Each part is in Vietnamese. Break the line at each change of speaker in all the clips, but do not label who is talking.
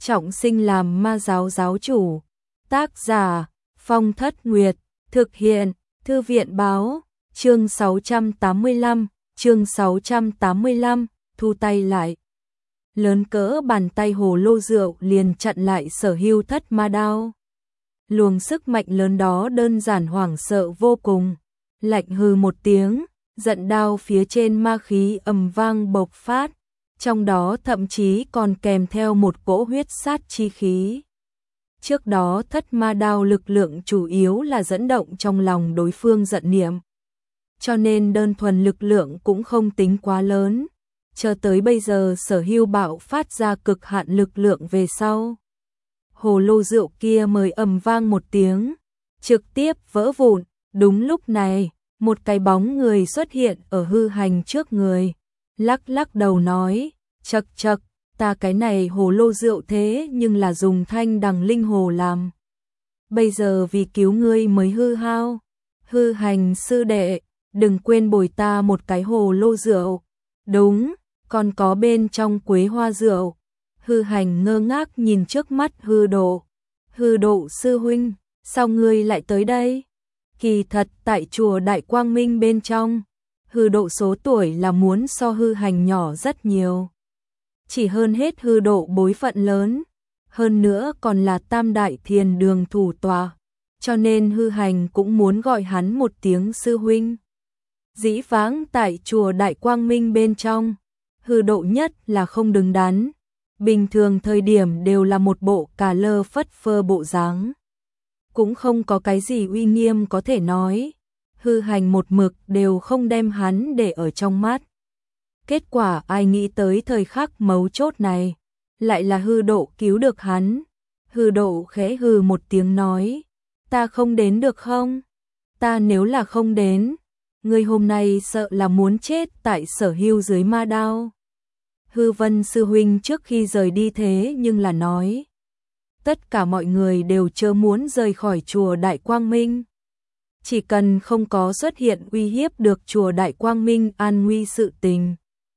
trọng sinh làm ma giáo giáo chủ. Tác giả Phong Thất Nguyệt, thực hiện Thư viện báo, chương 685, thu tay lại. Lớn cỡ bàn tay hồ lô rượu liền chặn lại Sở Hưu thất ma đao. Luồng sức mạnh lớn đó đơn giản hoảng sợ vô cùng. Lạnh hừ một tiếng, giận đao phía trên ma khí ầm vang bộc phát, trong đó thậm chí còn kèm theo một cỗ huyết sát chi khí. Trước đó thất ma đao lực lượng chủ yếu là dẫn động trong lòng đối phương giận niệm, cho nên đơn thuần lực lượng cũng không tính quá lớn. Cho tới bây giờ Sở Hưu bạo phát ra cực hạn lực lượng về sau, hồ lô rượu kia mới ầm vang một tiếng, trực tiếp vỡ vụn. Đúng lúc này, một cái bóng người xuất hiện ở hư hành trước người, lắc lắc đầu nói, chậc chậc, ta cái này hồ lô rượu thế nhưng là dùng thanh đằng linh hồ làm. Bây giờ vì cứu ngươi mới hư hao. Hư hành sư đệ, đừng quên bồi ta một cái hồ lô rượu. Đúng, còn có bên trong quế hoa rượu. Hư hành ngơ ngác nhìn trước mắt hư độ. Hư độ sư huynh, sao ngươi lại tới đây? Kỳ thật tại chùa Đại Quang Minh bên trong, hư độ số tuổi là muốn so hư hành nhỏ rất nhiều. Chỉ hơn hết hư độ bối phận lớn, hơn nữa còn là tam đại thiền đường thủ tọa, cho nên hư hành cũng muốn gọi hắn một tiếng sư huynh. Dĩ vãng tại chùa Đại Quang Minh bên trong, hư độ nhất là không đứng đắn, bình thường thời điểm đều là một bộ cà lơ phất phơ bộ dáng, cũng không có cái gì uy nghiêm có thể nói. Hư hành một mực đều không đem hắn để ở trong mắt. Kết quả ai nghĩ tới thời khắc mấu chốt này, lại là hư độ cứu được hắn. Hư độ khẽ hừ một tiếng nói, ta không đến được không? Ta nếu là không đến, ngươi hôm nay sợ là muốn chết tại Sở Hưu dưới ma đao. Hư Vân sư huynh trước khi rời đi thế nhưng là nói, tất cả mọi người đều chớ muốn rời khỏi chùa Đại Quang Minh. Chỉ cần không có xuất hiện uy hiếp được chùa Đại Quang Minh an nguy sự tình,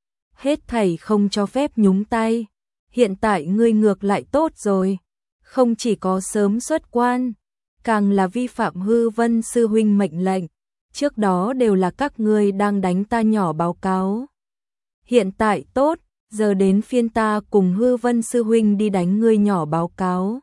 hết thảy không cho phép nhúng tay. Hiện tại ngươi ngược lại tốt rồi, không chỉ có sớm xuất quan, càng là vi phạm Hư Vân sư huynh mệnh lệnh. Trước đó đều là các ngươi đang đánh ta nhỏ báo cáo. Hiện tại tốt, giờ đến phiên ta cùng Hư Vân sư huynh đi đánh ngươi nhỏ báo cáo.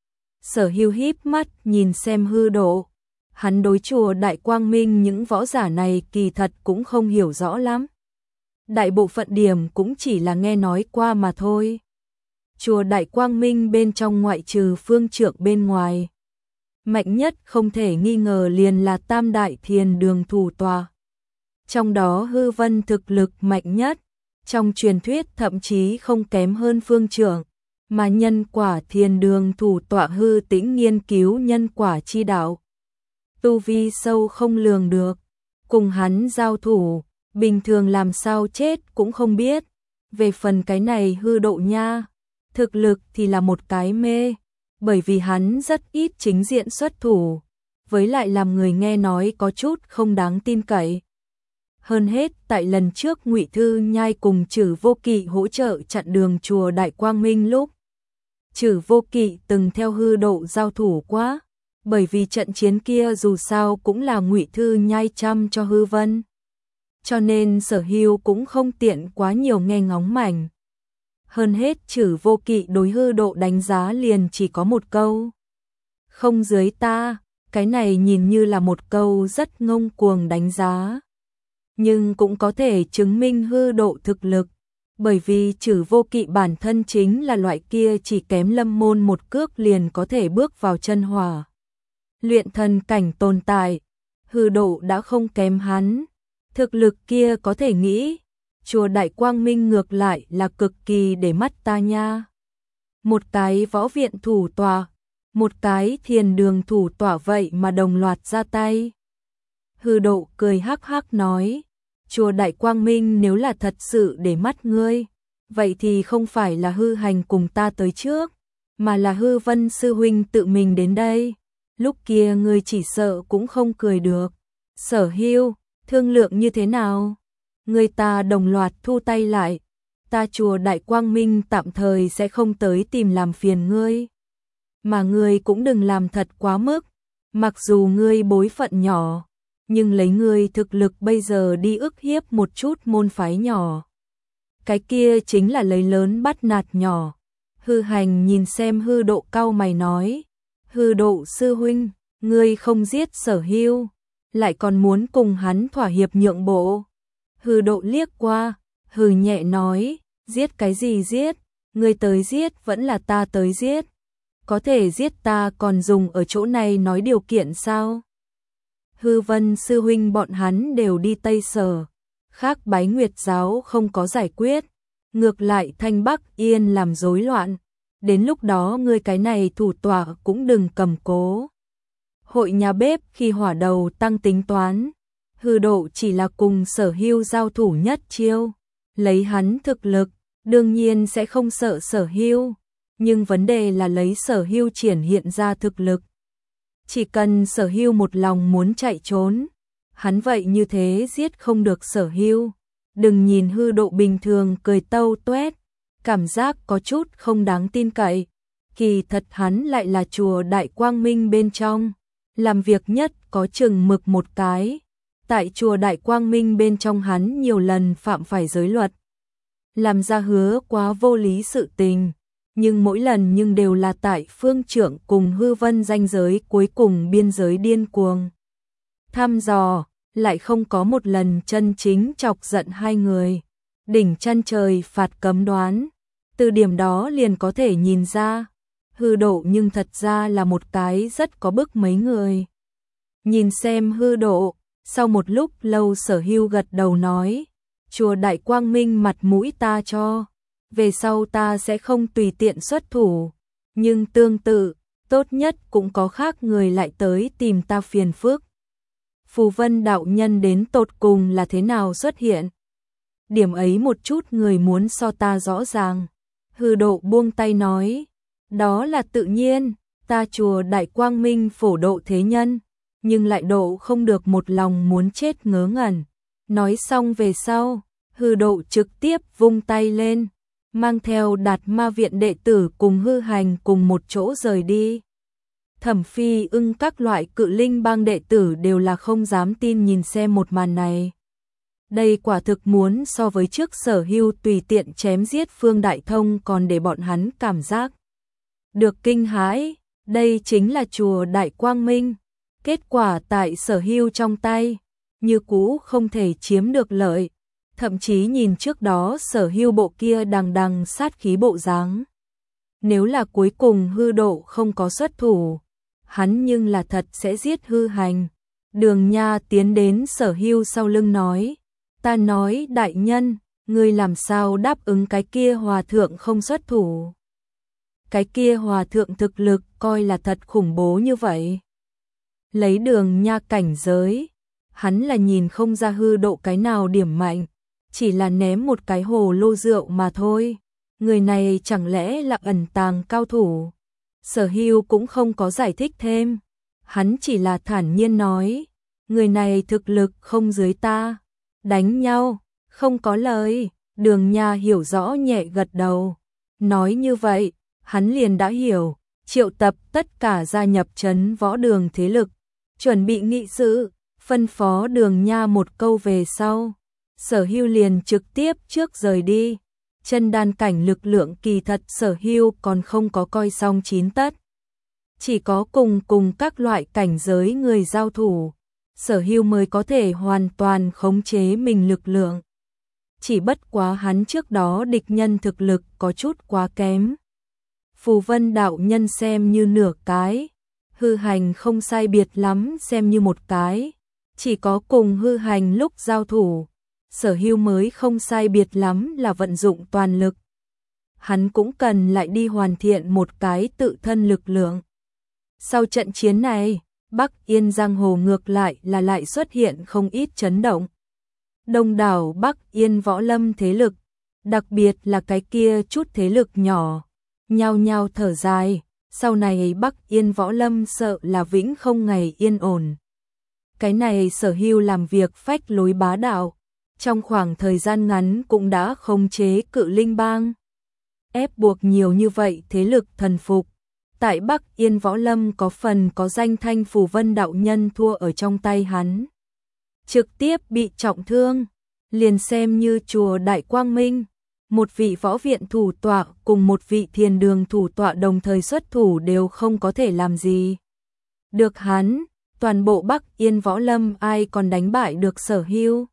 Sở Hưu híp mắt nhìn xem hư độ. Hắn đối chùa Đại Quang Minh những võ giả này kỳ thật cũng không hiểu rõ lắm. Đại bộ phận điểm cũng chỉ là nghe nói qua mà thôi. Chùa Đại Quang Minh bên trong ngoại trừ phương trượng bên ngoài, mạnh nhất không thể nghi ngờ liền là tam đại thiền đường thủ tọa. Trong đó Hư Vân thực lực mạnh nhất, trong truyền thuyết thậm chí không kém hơn phương trượng, mà nhân quả thiền đường thủ tọa Hư Tĩnh nghiên cứu nhân quả chi đạo, tu vi sâu không lường được, cùng hắn giao thủ, bình thường làm sao chết cũng không biết. Về phần cái này hư độ nha, thực lực thì là một cái mê, bởi vì hắn rất ít chính diện xuất thủ, với lại làm người nghe nói có chút không đáng tin cậy. Hơn hết tại lần trước Ngụy Thư Nhai cùng Trử Vô Kỵ hỗ trợ chặn đường chùa Đại Quang Minh lúc, Trử Vô Kỵ từng theo hư độ giao thủ quá. Bởi vì trận chiến kia dù sao cũng là Ngụy Thư Nhai chăm cho Hư Vân, cho nên Sở Hưu cũng không tiện quá nhiều nghe ngóng mảnh. Hơn hết Trử Vô Kỵ đối hư độ đánh giá liền chỉ có một câu, không dưới ta. Cái này nhìn như là một câu rất ngông cuồng đánh giá, nhưng cũng có thể chứng minh hư độ thực lực, bởi vì Trử Vô Kỵ bản thân chính là loại kia chỉ kém Lâm Môn một cước liền có thể bước vào chân hỏa luyện thần cảnh tồn tại. Hư độ đã không kém hắn, thực lực kia có thể nghĩ, chùa Đại Quang Minh ngược lại là cực kỳ để mắt ta nha. Một cái võ viện thủ tọa, một cái thiền đường thủ tọa vậy mà đồng loạt ra tay. Hư độ cười hắc hắc nói, chùa Đại Quang Minh nếu là thật sự để mắt ngươi, vậy thì không phải là Hư hành cùng ta tới trước, mà là Hư Vân sư huynh tự mình đến đây. Lúc kia ngươi chỉ sợ cũng không cười được. Sở Hưu, thương lượng như thế nào? Người ta đồng loạt thu tay lại. ta chùa Đại Quang Minh tạm thời sẽ không tới tìm làm phiền ngươi. Mà ngươi cũng đừng làm thật quá mức, mặc dù ngươi bối phận nhỏ, nhưng lấy ngươi thực lực bây giờ đi ức hiếp một chút môn phái nhỏ. Cái kia chính là lấy lớn bắt nạt nhỏ. Hư Hành nhìn xem Hư Độ cau mày nói, Hư Độ sư huynh, ngươi không giết Sở Hưu, lại còn muốn cùng hắn thỏa hiệp nhượng bộ. Hư Độ liếc qua, hừ nhẹ nói, giết cái gì giết, ngươi tới giết vẫn là ta tới giết. Có thể giết ta còn dùng ở chỗ này nói điều kiện sao? Hư Vân sư huynh bọn hắn đều đi Tây Sở, khác Bái Nguyệt giáo không có giải quyết, ngược lại Thanh Bắc Yên làm rối loạn, đến lúc đó ngươi cái này thủ tọa cũng đừng cầm cố. Hội nhà bếp khi hỏa đầu tăng tính toán, Hư Độ chỉ là cùng Sở Hưu giao thủ nhất chiêu, lấy hắn thực lực, đương nhiên sẽ không sợ Sở Hưu, nhưng vấn đề là lấy Sở Hưu triển hiện ra thực lực. Chỉ cần Sở Hưu một lòng muốn chạy trốn, hắn vậy như thế giết không được Sở Hưu. Đừng nhìn Hư Độ bình thường cười tâu tuét, cảm giác có chút không đáng tin cậy, kỳ thật hắn lại là chùa Đại Quang Minh bên trong, làm việc nhất có chừng mực một cái. Tại chùa Đại Quang Minh bên trong hắn nhiều lần phạm phải giới luật, làm ra hứa quá vô lý sự tình, nhưng mỗi lần nhưng đều là tại phương trưởng cùng Hư Vân ranh giới cuối cùng biên giới điên cuồng thăm dò, lại không có một lần chân chính chọc giận hai người. Đỉnh chân trời phạt cấm đoán, từ điểm đó liền có thể nhìn ra, Hư Độ nhưng thật ra là một cái rất có bức mấy người. Nhìn xem Hư Độ, sau một lúc lâu Sở Hưu gật đầu nói, chùa Đại Quang Minh mặt mũi ta cho, về sau ta sẽ không tùy tiện xuất thủ, nhưng tương tự, tốt nhất cũng có khác người lại tới tìm ta phiền phức. Phù Vân đạo nhân đến tột cùng là thế nào xuất hiện? Điểm ấy một chút người muốn so ta rõ ràng. Hư Độ buông tay nói, đó là tự nhiên, ta chùa Đại Quang Minh phổ độ thế nhân, nhưng lại độ không được một lòng muốn chết ngớ ngẩn. Nói xong về sau, Hư Độ trực tiếp vung tay lên, mang theo Đạt Ma viện đệ tử cùng Hư Hành cùng một chỗ rời đi. Thẩm Phi Ưng các loại cự linh bang đệ tử đều là không dám tin nhìn xem một màn này. Đây quả thực muốn so với trước Sở Hưu tùy tiện chém giết Phương Đại Thông còn để bọn hắn cảm giác được kinh hãi, đây chính là chùa Đại Quang Minh. Kết quả tại Sở Hưu trong tay, như cũ không thể chiếm được lợi, thậm chí nhìn trước đó Sở Hưu bộ kia đằng đằng sát khí bộ dáng. Nếu là cuối cùng Hư Độ không có xuất thủ, hắn nhưng là thật sẽ giết Hư Hành. Đường Nha tiến đến Sở Hưu sau lưng nói, ta nói đại nhân, ngươi làm sao đáp ứng cái kia hòa thượng không xuất thủ? Cái kia hòa thượng thực lực coi là thật khủng bố như vậy. Lấy Đường Nha cảnh giới, hắn là nhìn không ra Hư Độ cái nào điểm mạnh, chỉ là ném một cái hồ lô rượu mà thôi. Người này chẳng lẽ là ẩn tàng cao thủ? Sở Hưu cũng không có giải thích thêm, hắn chỉ là thản nhiên nói, người này thực lực không dưới ta, đánh nhau, không có lời. Đường Nha hiểu rõ nhẹ gật đầu, nói như vậy, hắn liền đã hiểu, triệu tập tất cả gia nhập trấn võ đường thế lực, chuẩn bị nghị sự, phân phó Đường Nha một câu về sau. Sở Hưu liền trực tiếp trước rời đi. Chân đan cảnh lực lượng kỳ thật Sở Hưu còn không có coi xong chín tất. Chỉ có cùng các loại cảnh giới người giao thủ, Sở Hưu mới có thể hoàn toàn khống chế mình lực lượng. Chỉ bất quá hắn trước đó địch nhân thực lực có chút quá kém. Phù Vân đạo nhân xem như nửa cái, Hư Hành không sai biệt lắm xem như một cái. Chỉ có cùng Hư Hành lúc giao thủ, Sở Hưu mới không sai biệt lắm là vận dụng toàn lực. Hắn cũng cần lại đi hoàn thiện một cái tự thân lực lượng. Sau trận chiến này, Bắc Yên giang hồ ngược lại là lại xuất hiện không ít chấn động. Đông đảo Bắc Yên võ lâm thế lực, đặc biệt là cái kia chút thế lực nhỏ, nhao nhao thở dài, sau này Bắc Yên võ lâm sợ là vĩnh không ngày yên ổn. Cái này Sở Hưu làm việc phách lối bá đạo, trong khoảng thời gian ngắn cũng đã khống chế Cự Linh Bang, ép buộc nhiều như vậy thế lực thần phục. Tại Bắc Yên Võ Lâm có phần có danh Thanh Phù Vân đạo nhân thua ở trong tay hắn, trực tiếp bị trọng thương, liền xem như chùa Đại Quang Minh, một vị võ viện thủ tọa cùng một vị thiền đường thủ tọa đồng thời xuất thủ đều không có thể làm gì được hắn. Toàn bộ Bắc Yên Võ Lâm ai còn đánh bại được Sở Hưu.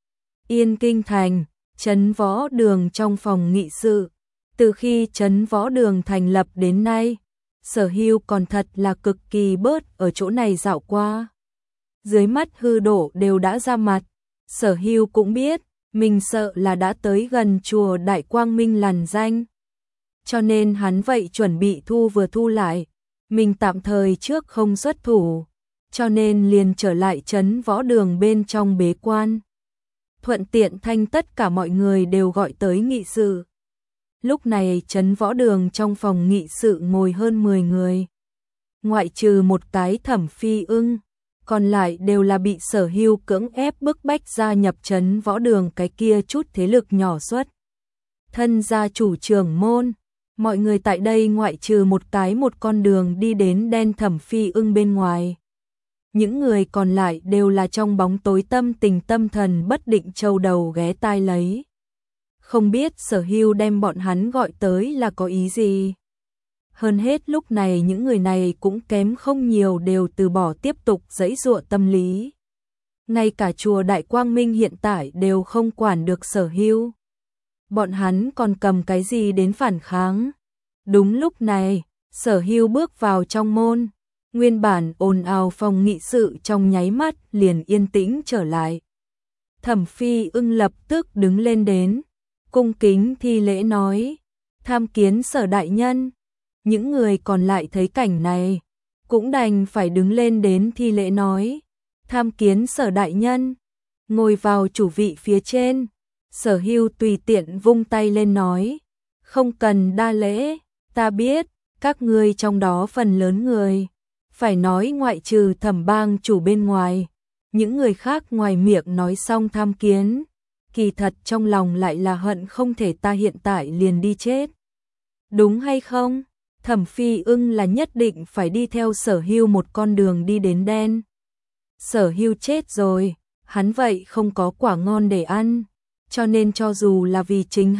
Yên Kinh Thành, Trấn Võ Đường trong phòng nghị sự. Từ khi Trấn Võ Đường thành lập đến nay, Sở Hưu còn thật là cực kỳ bớt ở chỗ này dạo qua. Dưới mắt hư đổ đều đã ra mặt, Sở Hưu cũng biết, mình sợ là đã tới gần chùa Đại Quang Minh lằn danh. Cho nên hắn vậy chuẩn bị thu lại, mình tạm thời trước không xuất thủ, cho nên liền trở lại Trấn Võ Đường bên trong bế quan. Thuận tiện thanh tất cả mọi người đều gọi tới nghị sự. Lúc này Trấn Võ Đường trong phòng nghị sự ngồi hơn 10 người. Ngoại trừ một cái Thẩm Phi Ưng, còn lại đều là bị Sở Hưu cưỡng ép bức bách gia nhập Trấn Võ Đường cái kia chút thế lực nhỏ xuất. Thân gia chủ trưởng môn, mọi người tại đây ngoại trừ một con đường đi đến đen Thẩm Phi Ưng bên ngoài. Những người còn lại đều là trong bóng tối tâm tình tâm thần bất định châu đầu ghé tai lấy. Không biết Sở Hưu đem bọn hắn gọi tới là có ý gì. Hơn hết lúc này những người này cũng kém không nhiều đều từ bỏ tiếp tục giãy giụa tâm lý. Ngay cả chùa Đại Quang Minh hiện tại đều không quản được Sở Hưu. Bọn hắn còn cầm cái gì đến phản kháng. Đúng lúc này, Sở Hưu bước vào trong môn. Nguyên bản ồn ào phòng nghị sự trong nháy mắt liền yên tĩnh trở lại. Thẩm Phi Ưng lập tức đứng lên đến, cung kính thi lễ nói, tham kiến Sở đại nhân. Những người còn lại thấy cảnh này, cũng đành phải đứng lên đến thi lễ nói, tham kiến Sở đại nhân. Ngồi vào chủ vị phía trên, Sở Hưu tùy tiện vung tay lên nói, không cần đa lễ, ta biết, các ngươi trong đó phần lớn người. Phải nói ngoại trừ Thẩm bang chủ bên ngoài, những người khác ngoài miệng nói xong tham kiến, kỳ thật trong lòng lại là hận không thể ta hiện tại liền đi chết. Đúng hay không? Thẩm Phi Ưng là nhất định phải đi theo Sở Hưu một con đường đi đến đen. Sở Hưu chết rồi, hắn vậy không có quả ngon để ăn, cho nên cho dù là vì chính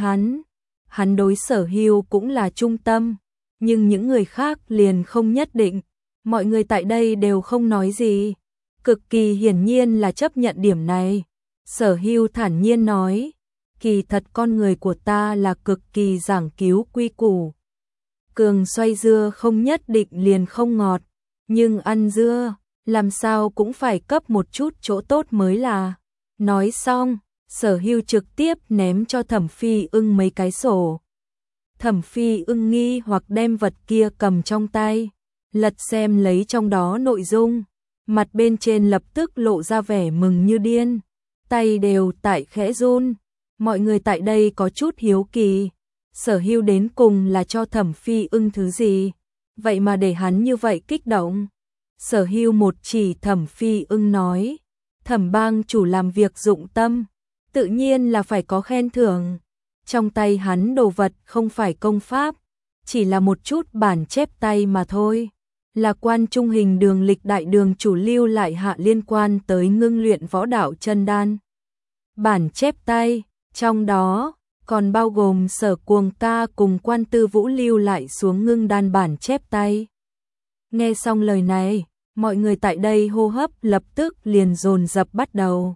hắn đối Sở Hưu cũng là trung tâm, nhưng những người khác liền không nhất định. Mọi người tại đây đều không nói gì, cực kỳ hiển nhiên là chấp nhận điểm này. Sở Hưu thản nhiên nói, kỳ thật con người của ta là cực kỳ giảng cứu quy củ. Cường xoay dưa không nhất định liền không ngọt, nhưng ăn dưa, làm sao cũng phải cấp một chút chỗ tốt mới là. Nói xong, Sở Hưu trực tiếp ném cho Thẩm Phi Ưng mấy cái sổ. Thẩm Phi Ưng nghi hoặc đem vật kia cầm trong tay, lật xem lấy trong đó nội dung, mặt bên trên lập tức lộ ra vẻ mừng như điên, tay đều tại khẽ run. Mọi người tại đây có chút hiếu kỳ, Sở Hưu đến cùng là cho Thẩm Phi Ưng thứ gì, vậy mà để hắn như vậy kích động. Sở Hưu một chỉ Thẩm Phi Ưng nói, Thẩm bang chủ làm việc dụng tâm, tự nhiên là phải có khen thưởng. Trong tay hắn đồ vật không phải công pháp, chỉ là một chút bản chép tay mà thôi, là Quan Trung Hình Đường lịch đại đường chủ lưu lại hạ liên quan tới ngưng luyện võ đạo chân đan. Bản chép tay, trong đó còn bao gồm Sở Cuồng Ca cùng Quan Tư Vũ lưu lại xuống ngưng đan bản chép tay. Nghe xong lời này, mọi người tại đây hô hấp lập tức liền dồn dập bắt đầu.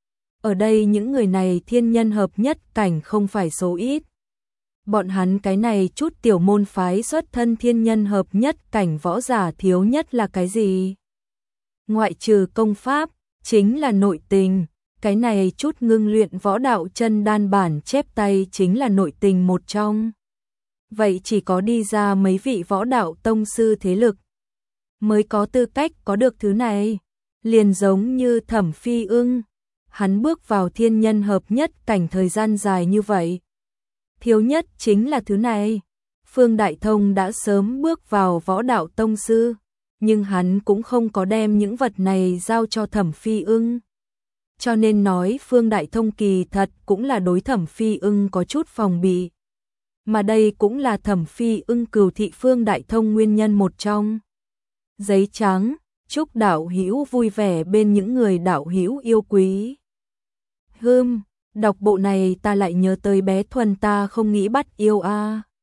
Ở đây những người này thiên nhân hợp nhất cảnh không phải số ít. Bọn hắn cái này chút tiểu môn phái xuất thân thiên nhân hợp nhất cảnh võ giả thiếu nhất là cái gì? Ngoại trừ công pháp, chính là nội tình. Cái này chút ngưng luyện võ đạo chân đan bản chép tay chính là nội tình một trong. Vậy chỉ có đi ra mấy vị võ đạo tông sư thế lực mới có tư cách có được thứ này. Liền giống như Thẩm Phi Ưng, hắn bước vào thiên nhân hợp nhất cảnh thời gian dài như vậy. Thiếu nhất chính là thứ này. Phương Đại Thông đã sớm bước vào võ đạo tông sư, nhưng hắn cũng không có đem những vật này giao cho Thẩm Phi Ưng. cho nên nói Phương Đại Thông kỳ thật cũng là đối Thẩm Phi Ưng có chút phòng bị. Mà đây cũng là Thẩm Phi Ưng cừu thị Phương Đại Thông nguyên nhân một trong. Giấy trắng, chúc đạo hữu vui vẻ bên những người đạo hữu yêu quý. Đọc bộ này ta lại nhớ tới bé Thuần ta không nghĩ bắt yêu a.